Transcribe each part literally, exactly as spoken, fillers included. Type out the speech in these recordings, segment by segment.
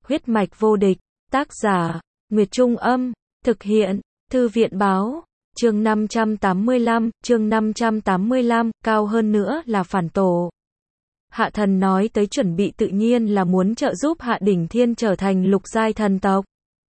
Huyết mạch vô địch, tác giả, Nguyệt Trung Âm, thực hiện, Thư viện Báo, chương năm trăm tám mươi lăm, chương năm trăm tám mươi lăm, cao hơn nữa là phản tổ. Hạ thần nói tới chuẩn bị tự nhiên là muốn trợ giúp Hạ Đỉnh Thiên trở thành lục giai thần tộc.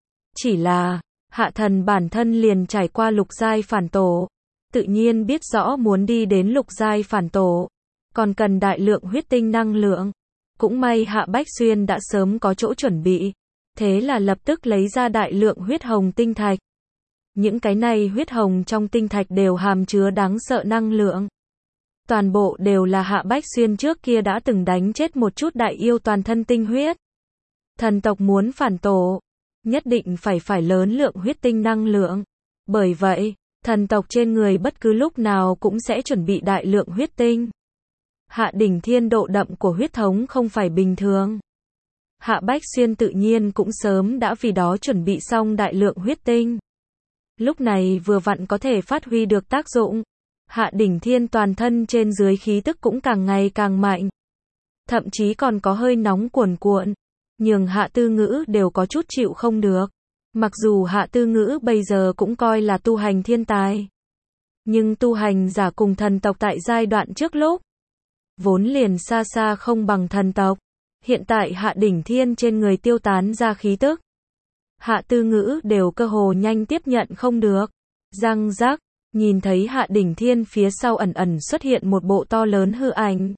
Chỉ là, Hạ thần bản thân liền trải qua lục giai phản tổ, tự nhiên biết rõ muốn đi đến lục giai phản tổ, còn cần đại lượng huyết tinh năng lượng. Cũng may Hạ Bách Xuyên đã sớm có chỗ chuẩn bị, thế là lập tức lấy ra đại lượng huyết hồng tinh thạch. Những cái này huyết hồng trong tinh thạch đều hàm chứa đáng sợ năng lượng. Toàn bộ đều là Hạ Bách Xuyên trước kia đã từng đánh chết một chút đại yêu toàn thân tinh huyết. Thần tộc muốn phản tổ, nhất định phải phải lớn lượng huyết tinh năng lượng. Bởi vậy, thần tộc trên người bất cứ lúc nào cũng sẽ chuẩn bị đại lượng huyết tinh. Hạ Đỉnh Thiên độ đậm của huyết thống không phải bình thường. Hạ Bách Xuyên tự nhiên cũng sớm đã vì đó chuẩn bị xong đại lượng huyết tinh. Lúc này vừa vặn có thể phát huy được tác dụng. Hạ Đỉnh Thiên toàn thân trên dưới khí tức cũng càng ngày càng mạnh. Thậm chí còn có hơi nóng cuồn cuộn, nhường Hạ Tư Ngữ đều có chút chịu không được. Mặc dù Hạ Tư Ngữ bây giờ cũng coi là tu hành thiên tài, nhưng tu hành giả cùng thần tộc tại giai đoạn trước lúc vốn liền xa xa không bằng thần tộc. Hiện tại Hạ Đỉnh Thiên trên người tiêu tán ra khí tức, Hạ Tư Ngữ đều cơ hồ nhanh tiếp nhận không được. Răng rắc, nhìn thấy Hạ Đỉnh Thiên phía sau ẩn ẩn xuất hiện một bộ to lớn hư ảnh.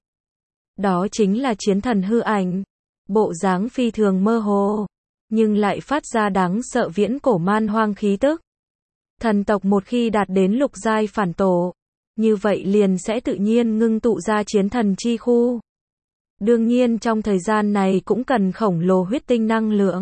Đó chính là chiến thần hư ảnh. Bộ dáng phi thường mơ hồ, nhưng lại phát ra đáng sợ viễn cổ man hoang khí tức. Thần tộc một khi đạt đến lục giai phản tổ, như vậy liền sẽ tự nhiên ngưng tụ ra chiến thần chi khu. Đương nhiên trong thời gian này cũng cần khổng lồ huyết tinh năng lượng.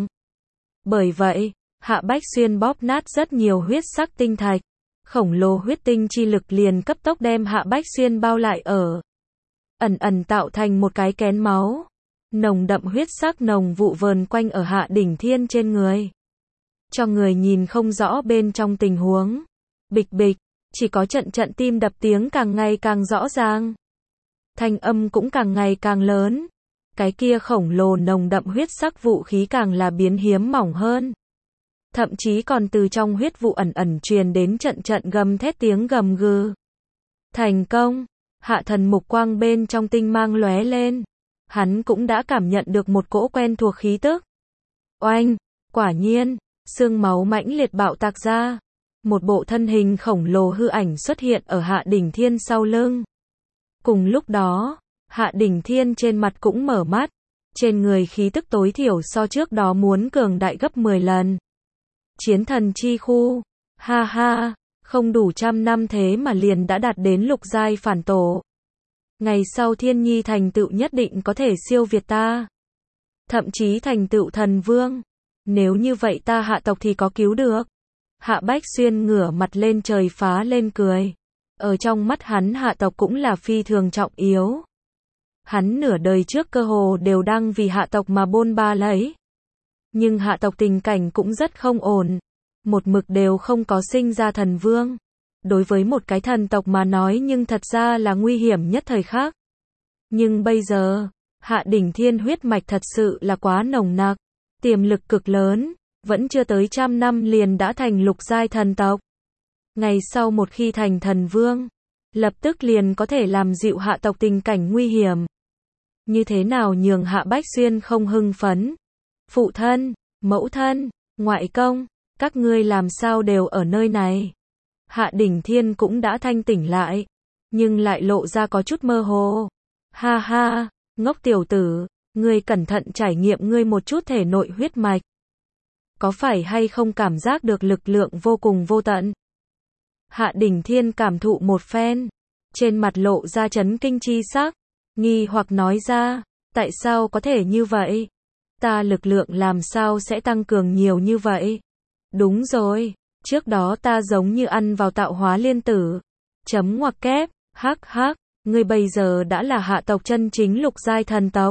Bởi vậy, Hạ Bách Xuyên bóp nát rất nhiều huyết sắc tinh thạch. Khổng lồ huyết tinh chi lực liền cấp tốc đem Hạ Bách Xuyên bao lại ở. Ẩn ẩn tạo thành một cái kén máu. Nồng đậm huyết sắc nồng vụ vờn quanh ở Hạ Đỉnh Thiên trên người. Cho người nhìn không rõ bên trong tình huống. Bịch bịch, chỉ có trận trận tim đập tiếng càng ngày càng rõ ràng. Thanh âm cũng càng ngày càng lớn. Cái kia khổng lồ nồng đậm huyết sắc vũ khí càng là biến hiếm mỏng hơn. Thậm chí còn từ trong huyết vụ ẩn ẩn truyền đến trận trận gầm thét tiếng gầm gừ. Thành công, Hạ thần mục quang bên trong tinh mang lóe lên. Hắn cũng đã cảm nhận được một cỗ quen thuộc khí tức. Oanh, quả nhiên, xương máu mãnh liệt bạo tạc ra. Một bộ thân hình khổng lồ hư ảnh xuất hiện ở Hạ Đỉnh Thiên sau lưng. Cùng lúc đó, Hạ Đỉnh Thiên trên mặt cũng mở mắt. Trên người khí tức tối thiểu so trước đó muốn cường đại gấp mười lần. Chiến thần chi khu, ha ha, không đủ trăm năm thế mà liền đã đạt đến lục giai phản tổ. Ngày sau Thiên Nhi thành tựu nhất định có thể siêu việt ta. Thậm chí thành tựu thần vương. Nếu như vậy ta Hạ tộc thì có cứu được. Hạ Bách Xuyên ngửa mặt lên trời phá lên cười. Ở trong mắt hắn Hạ tộc cũng là phi thường trọng yếu. Hắn nửa đời trước cơ hồ đều đang vì Hạ tộc mà bôn ba lấy. Nhưng Hạ tộc tình cảnh cũng rất không ổn. Một mực đều không có sinh ra thần vương. Đối với một cái thần tộc mà nói nhưng thật ra là nguy hiểm nhất thời khắc. Nhưng bây giờ, Hạ Đỉnh Thiên huyết mạch thật sự là quá nồng nặc, tiềm lực cực lớn, vẫn chưa tới trăm năm liền đã thành lục giai thần tộc. Ngày sau một khi thành thần vương, lập tức liền có thể làm dịu Hạ tộc tình cảnh nguy hiểm. Như thế nào nhường Hạ Bách Xuyên không hưng phấn? Phụ thân, mẫu thân, ngoại công, các ngươi làm sao đều ở nơi này? Hạ Đỉnh Thiên cũng đã thanh tỉnh lại, nhưng lại lộ ra có chút mơ hồ. Ha ha, ngốc tiểu tử, ngươi cẩn thận trải nghiệm ngươi một chút thể nội huyết mạch. Có phải hay không cảm giác được lực lượng vô cùng vô tận? Hạ Đỉnh Thiên cảm thụ một phen, trên mặt lộ ra chấn kinh chi sắc, nghi hoặc nói ra, tại sao có thể như vậy? Ta lực lượng làm sao sẽ tăng cường nhiều như vậy? Đúng rồi. Trước đó ta giống như ăn vào tạo hóa liên tử. Chấm ngoặc kép, hắc hắc, ngươi bây giờ đã là Hạ tộc chân chính lục giai thần tộc.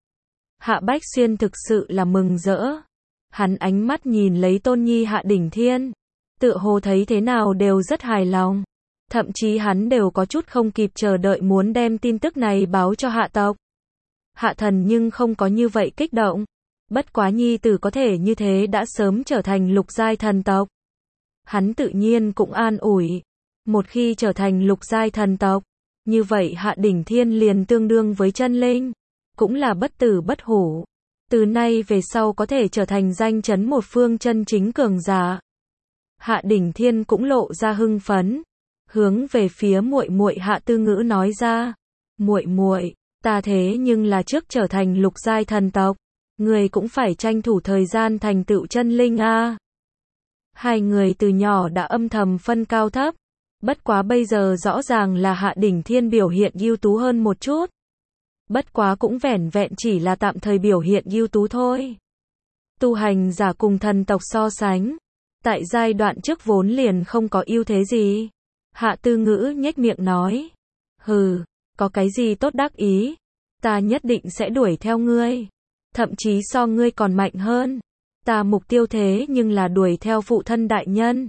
Hạ Bách Xuyên thực sự là mừng rỡ. Hắn ánh mắt nhìn lấy tôn nhi Hạ Đỉnh Thiên. Tựa hồ thấy thế nào đều rất hài lòng. Thậm chí hắn đều có chút không kịp chờ đợi muốn đem tin tức này báo cho Hạ tộc. Hạ thần nhưng không có như vậy kích động. Bất quá nhi tử có thể như thế đã sớm trở thành lục giai thần tộc. Hắn tự nhiên cũng an ủi. Một khi trở thành lục giai thần tộc, như vậy Hạ Đỉnh Thiên liền tương đương với chân linh, cũng là bất tử bất hủ. Từ nay về sau có thể trở thành danh chấn một phương chân chính cường giả. Hạ Đỉnh Thiên cũng lộ ra hưng phấn, hướng về phía muội muội Hạ Tư Ngữ nói ra, "Muội muội, ta thế nhưng là trước trở thành lục giai thần tộc, người cũng phải tranh thủ thời gian thành tựu chân linh a." Hai người từ nhỏ đã âm thầm phân cao thấp, bất quá bây giờ rõ ràng là Hạ Đỉnh Thiên biểu hiện ưu tú hơn một chút. Bất quá cũng vẻn vẹn chỉ là tạm thời biểu hiện ưu tú thôi. Tu hành giả cùng thần tộc so sánh, tại giai đoạn trước vốn liền không có ưu thế gì. Hạ Tư Ngữ nhếch miệng nói, "Hừ, có cái gì tốt đắc ý, ta nhất định sẽ đuổi theo ngươi, thậm chí so ngươi còn mạnh hơn. Ta mục tiêu thế nhưng là đuổi theo phụ thân đại nhân."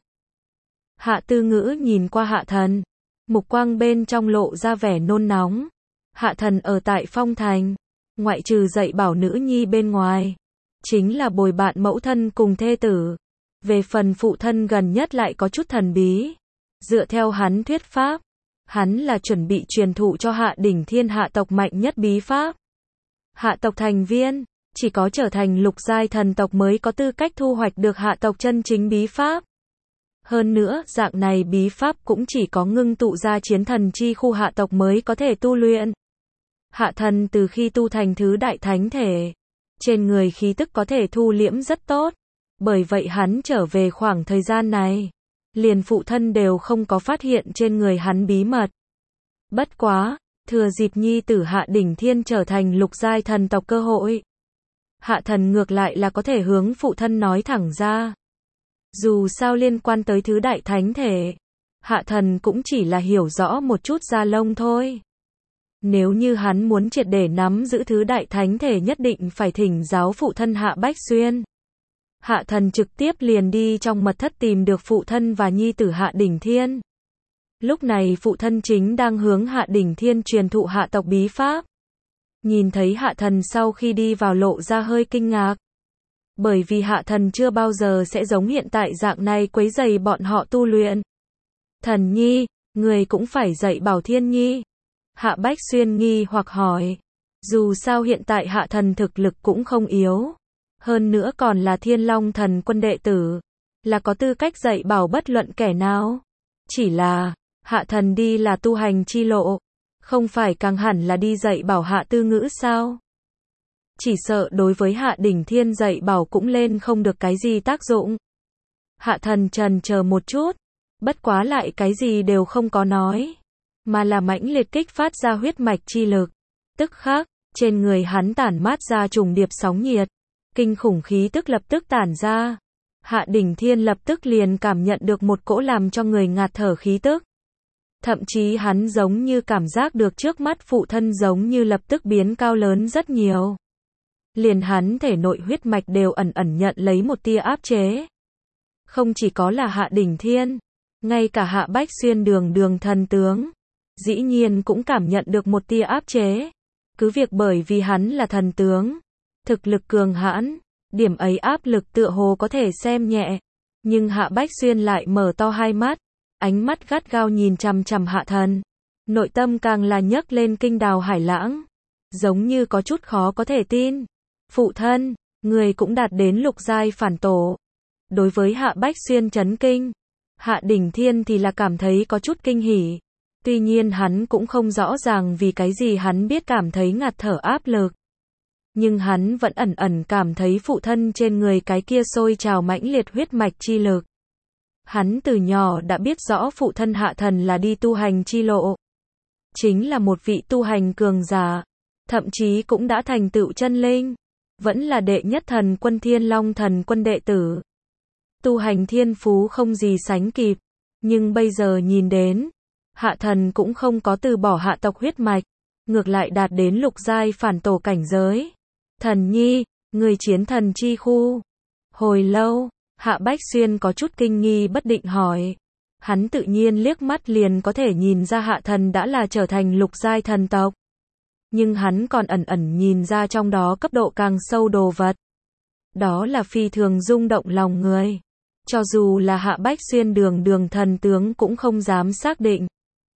Hạ Tư Ngữ nhìn qua Hạ Thần, mục quang bên trong lộ ra vẻ nôn nóng. Hạ Thần ở tại Phong Thành, ngoại trừ dạy bảo nữ nhi bên ngoài, chính là bồi bạn mẫu thân cùng thê tử. Về phần phụ thân gần nhất lại có chút thần bí. Dựa theo hắn thuyết pháp, hắn là chuẩn bị truyền thụ cho Hạ Đỉnh Thiên hạ tộc mạnh nhất bí pháp. Hạ tộc thành viên, chỉ có trở thành lục giai thần tộc mới có tư cách thu hoạch được hạ tộc chân chính bí pháp. Hơn nữa, dạng này bí pháp cũng chỉ có ngưng tụ ra chiến thần chi khu hạ tộc mới có thể tu luyện. Hạ Thần từ khi tu thành thứ đại thánh thể, trên người khí tức có thể thu liễm rất tốt. Bởi vậy hắn trở về khoảng thời gian này, liền phụ thân đều không có phát hiện trên người hắn bí mật. Bất quá, thừa dịp nhi tử Hạ Đỉnh Thiên trở thành lục giai thần tộc cơ hội, Hạ Thần ngược lại là có thể hướng phụ thân nói thẳng ra. Dù sao liên quan tới thứ đại thánh thể, Hạ Thần cũng chỉ là hiểu rõ một chút da lông thôi. Nếu như hắn muốn triệt để nắm giữ thứ đại thánh thể nhất định phải thỉnh giáo phụ thân Hạ Bách Xuyên. Hạ Thần trực tiếp liền đi trong mật thất tìm được phụ thân và nhi tử Hạ Đỉnh Thiên. Lúc này phụ thân chính đang hướng Hạ Đỉnh Thiên truyền thụ hạ tộc bí pháp. Nhìn thấy Hạ Thần sau khi đi vào lộ ra hơi kinh ngạc. Bởi vì Hạ Thần chưa bao giờ sẽ giống hiện tại dạng này quấy rầy bọn họ tu luyện. "Thần nhi, người cũng phải dạy bảo Thiên nhi." Hạ Bách Xuyên nghi hoặc hỏi. Dù sao hiện tại Hạ Thần thực lực cũng không yếu. Hơn nữa còn là Thiên Long Thần Quân đệ tử, là có tư cách dạy bảo bất luận kẻ nào. Chỉ là, Hạ Thần đi là tu hành chi lộ, không phải càng hẳn là đi dạy bảo Hạ Tư Ngữ sao? Chỉ sợ đối với Hạ Đỉnh Thiên dạy bảo cũng lên không được cái gì tác dụng. Hạ Thần trần chờ một chút, bất quá lại cái gì đều không có nói, mà là mãnh liệt kích phát ra huyết mạch chi lực. Tức khắc, trên người hắn tản mát ra trùng điệp sóng nhiệt, kinh khủng khí tức lập tức tản ra. Hạ Đỉnh Thiên lập tức liền cảm nhận được một cỗ làm cho người ngạt thở khí tức. Thậm chí hắn giống như cảm giác được trước mắt phụ thân giống như lập tức biến cao lớn rất nhiều. Liền hắn thể nội huyết mạch đều ẩn ẩn nhận lấy một tia áp chế. Không chỉ có là Hạ Đỉnh Thiên, ngay cả Hạ Bách Xuyên đường đường thần tướng, dĩ nhiên cũng cảm nhận được một tia áp chế. Cứ việc bởi vì hắn là thần tướng, thực lực cường hãn, điểm ấy áp lực tựa hồ có thể xem nhẹ. Nhưng Hạ Bách Xuyên lại mở to hai mắt, ánh mắt gắt gao nhìn chằm chằm Hạ Thần. Nội tâm càng là nhấc lên kinh đào hải lãng, giống như có chút khó có thể tin. Phụ thân, người cũng đạt đến lục giai phản tổ. Đối với Hạ Bách Xuyên chấn kinh, Hạ Đỉnh Thiên thì là cảm thấy có chút kinh hỉ. Tuy nhiên hắn cũng không rõ ràng vì cái gì hắn biết cảm thấy ngạt thở áp lực. Nhưng hắn vẫn ẩn ẩn cảm thấy phụ thân trên người cái kia sôi trào mãnh liệt huyết mạch chi lực. Hắn từ nhỏ đã biết rõ phụ thân Hạ Thần là đi tu hành chi lộ. Chính là một vị tu hành cường giả. Thậm chí cũng đã thành tựu chân linh. Vẫn là đệ nhất thần quân Thiên Long Thần Quân đệ tử. Tu hành thiên phú không gì sánh kịp. Nhưng bây giờ nhìn đến, Hạ Thần cũng không có từ bỏ hạ tộc huyết mạch. Ngược lại đạt đến lục giai phản tổ cảnh giới. Thần nhi, người chiến thần chi khu. Hồi lâu, Hạ Bách Xuyên có chút kinh nghi bất định hỏi. Hắn tự nhiên liếc mắt liền có thể nhìn ra Hạ Thần đã là trở thành lục giai thần tộc. Nhưng hắn còn ẩn ẩn nhìn ra trong đó cấp độ càng sâu đồ vật. Đó là phi thường rung động lòng người. Cho dù là Hạ Bách Xuyên đường đường thần tướng cũng không dám xác định.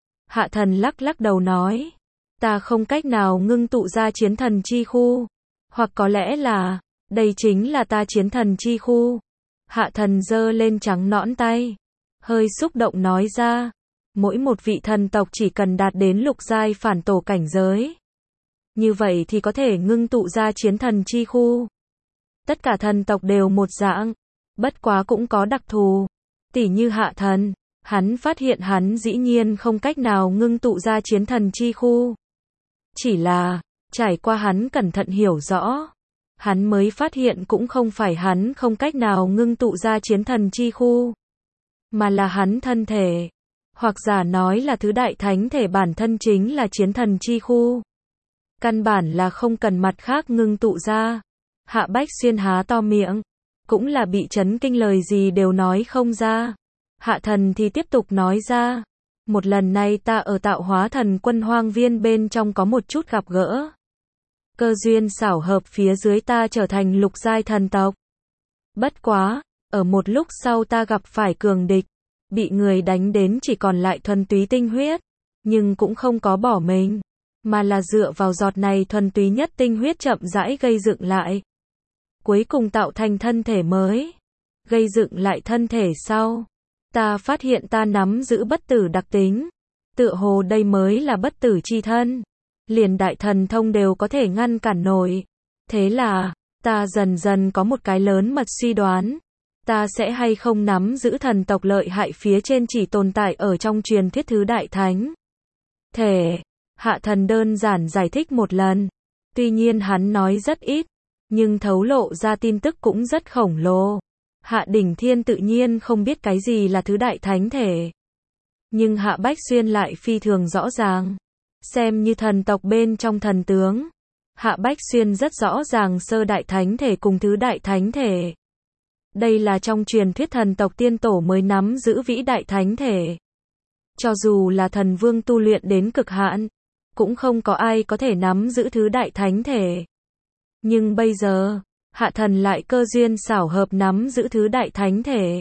Hạ thần lắc lắc đầu nói. Ta không cách nào ngưng tụ ra chiến thần chi khu. Hoặc có lẽ là, đây chính là ta chiến thần chi khu. Hạ thần giơ lên trắng nõn tay. Hơi xúc động nói ra. Mỗi một vị thần tộc chỉ cần đạt đến lục giai phản tổ cảnh giới. Như vậy thì có thể ngưng tụ ra chiến thần chi khu. Tất cả thần tộc đều một dạng. Bất quá cũng có đặc thù. Tỉ như hạ thần. Hắn phát hiện hắn dĩ nhiên không cách nào ngưng tụ ra chiến thần chi khu. Chỉ là, trải qua hắn cẩn thận hiểu rõ. Hắn mới phát hiện cũng không phải hắn không cách nào ngưng tụ ra chiến thần chi khu. Mà là hắn thân thể. Hoặc giả nói là thứ đại thánh thể bản thân chính là chiến thần chi khu. Căn bản là không cần mặt khác ngưng tụ ra. Hạ Bách Xuyên há to miệng. Cũng là bị chấn kinh, lời gì đều nói không ra. Hạ thần thì tiếp tục nói ra. Một lần này ta ở tạo hóa thần quân hoang viên bên trong có một chút gặp gỡ. Cơ duyên xảo hợp phía dưới ta trở thành lục giai thần tộc. Bất quá, ở một lúc sau ta gặp phải cường địch. Bị người đánh đến chỉ còn lại thuần túy tinh huyết. Nhưng cũng không có bỏ mình. Mà là dựa vào giọt này thuần túy nhất tinh huyết chậm rãi gây dựng lại. Cuối cùng tạo thành thân thể mới. Gây dựng lại thân thể sau. Ta phát hiện ta nắm giữ bất tử đặc tính. Tựa hồ đây mới là bất tử chi thân. Liền đại thần thông đều có thể ngăn cản nổi. Thế là, ta dần dần có một cái lớn mật suy đoán. Ta sẽ hay không nắm giữ thần tộc lợi hại phía trên chỉ tồn tại ở trong truyền thuyết thứ đại thánh thể. Hạ thần đơn giản giải thích một lần. Tuy nhiên hắn nói rất ít. Nhưng thấu lộ ra tin tức cũng rất khổng lồ. Hạ Đỉnh Thiên tự nhiên không biết cái gì là thứ đại thánh thể. Nhưng Hạ Bách Xuyên lại phi thường rõ ràng. Xem như thần tộc bên trong thần tướng. Hạ Bách Xuyên rất rõ ràng sơ đại thánh thể cùng thứ đại thánh thể. Đây là trong truyền thuyết thần tộc tiên tổ mới nắm giữ vĩ đại thánh thể. Cho dù là thần vương tu luyện đến cực hạn, cũng không có ai có thể nắm giữ thứ đại thánh thể. Nhưng bây giờ, hạ thần lại cơ duyên xảo hợp nắm giữ thứ đại thánh thể.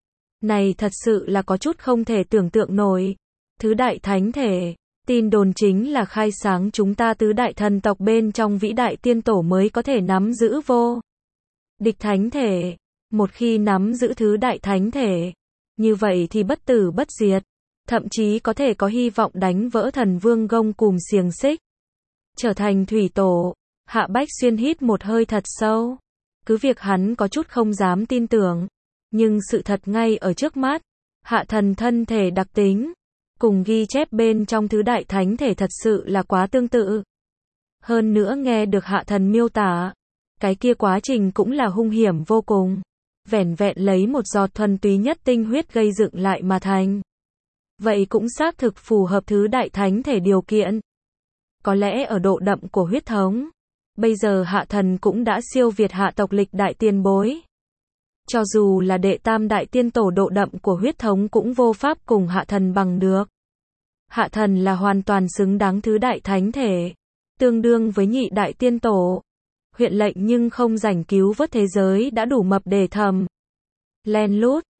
Này thật sự là có chút không thể tưởng tượng nổi. Thứ đại thánh thể, tin đồn chính là khai sáng chúng ta tứ đại thần tộc bên trong vĩ đại tiên tổ mới có thể nắm giữ vô địch thánh thể. Một khi nắm giữ thứ đại thánh thể, như vậy thì bất tử bất diệt, thậm chí có thể có hy vọng đánh vỡ thần vương gông cùm xiềng xích, trở thành thủy tổ. Hạ Bách Xuyên hít một hơi thật sâu. Cứ việc hắn có chút không dám tin tưởng, nhưng sự thật ngay ở trước mắt. Hạ thần thân thể đặc tính, cùng ghi chép bên trong thứ đại thánh thể thật sự là quá tương tự. Hơn nữa nghe được hạ thần miêu tả, cái kia quá trình cũng là hung hiểm vô cùng. Vẻn vẹn lấy một giọt thuần túy nhất tinh huyết gây dựng lại mà thành. Vậy cũng xác thực phù hợp thứ đại thánh thể điều kiện. Có lẽ ở độ đậm của huyết thống, bây giờ hạ thần cũng đã siêu việt hạ tộc lịch đại tiên bối. Cho dù là đệ tam đại tiên tổ độ đậm của huyết thống cũng vô pháp cùng hạ thần bằng được. Hạ thần là hoàn toàn xứng đáng thứ đại thánh thể, tương đương với nhị đại tiên tổ. Huyện lệnh nhưng không rảnh cứu vớt thế giới đã đủ mập để thầm. Len lút.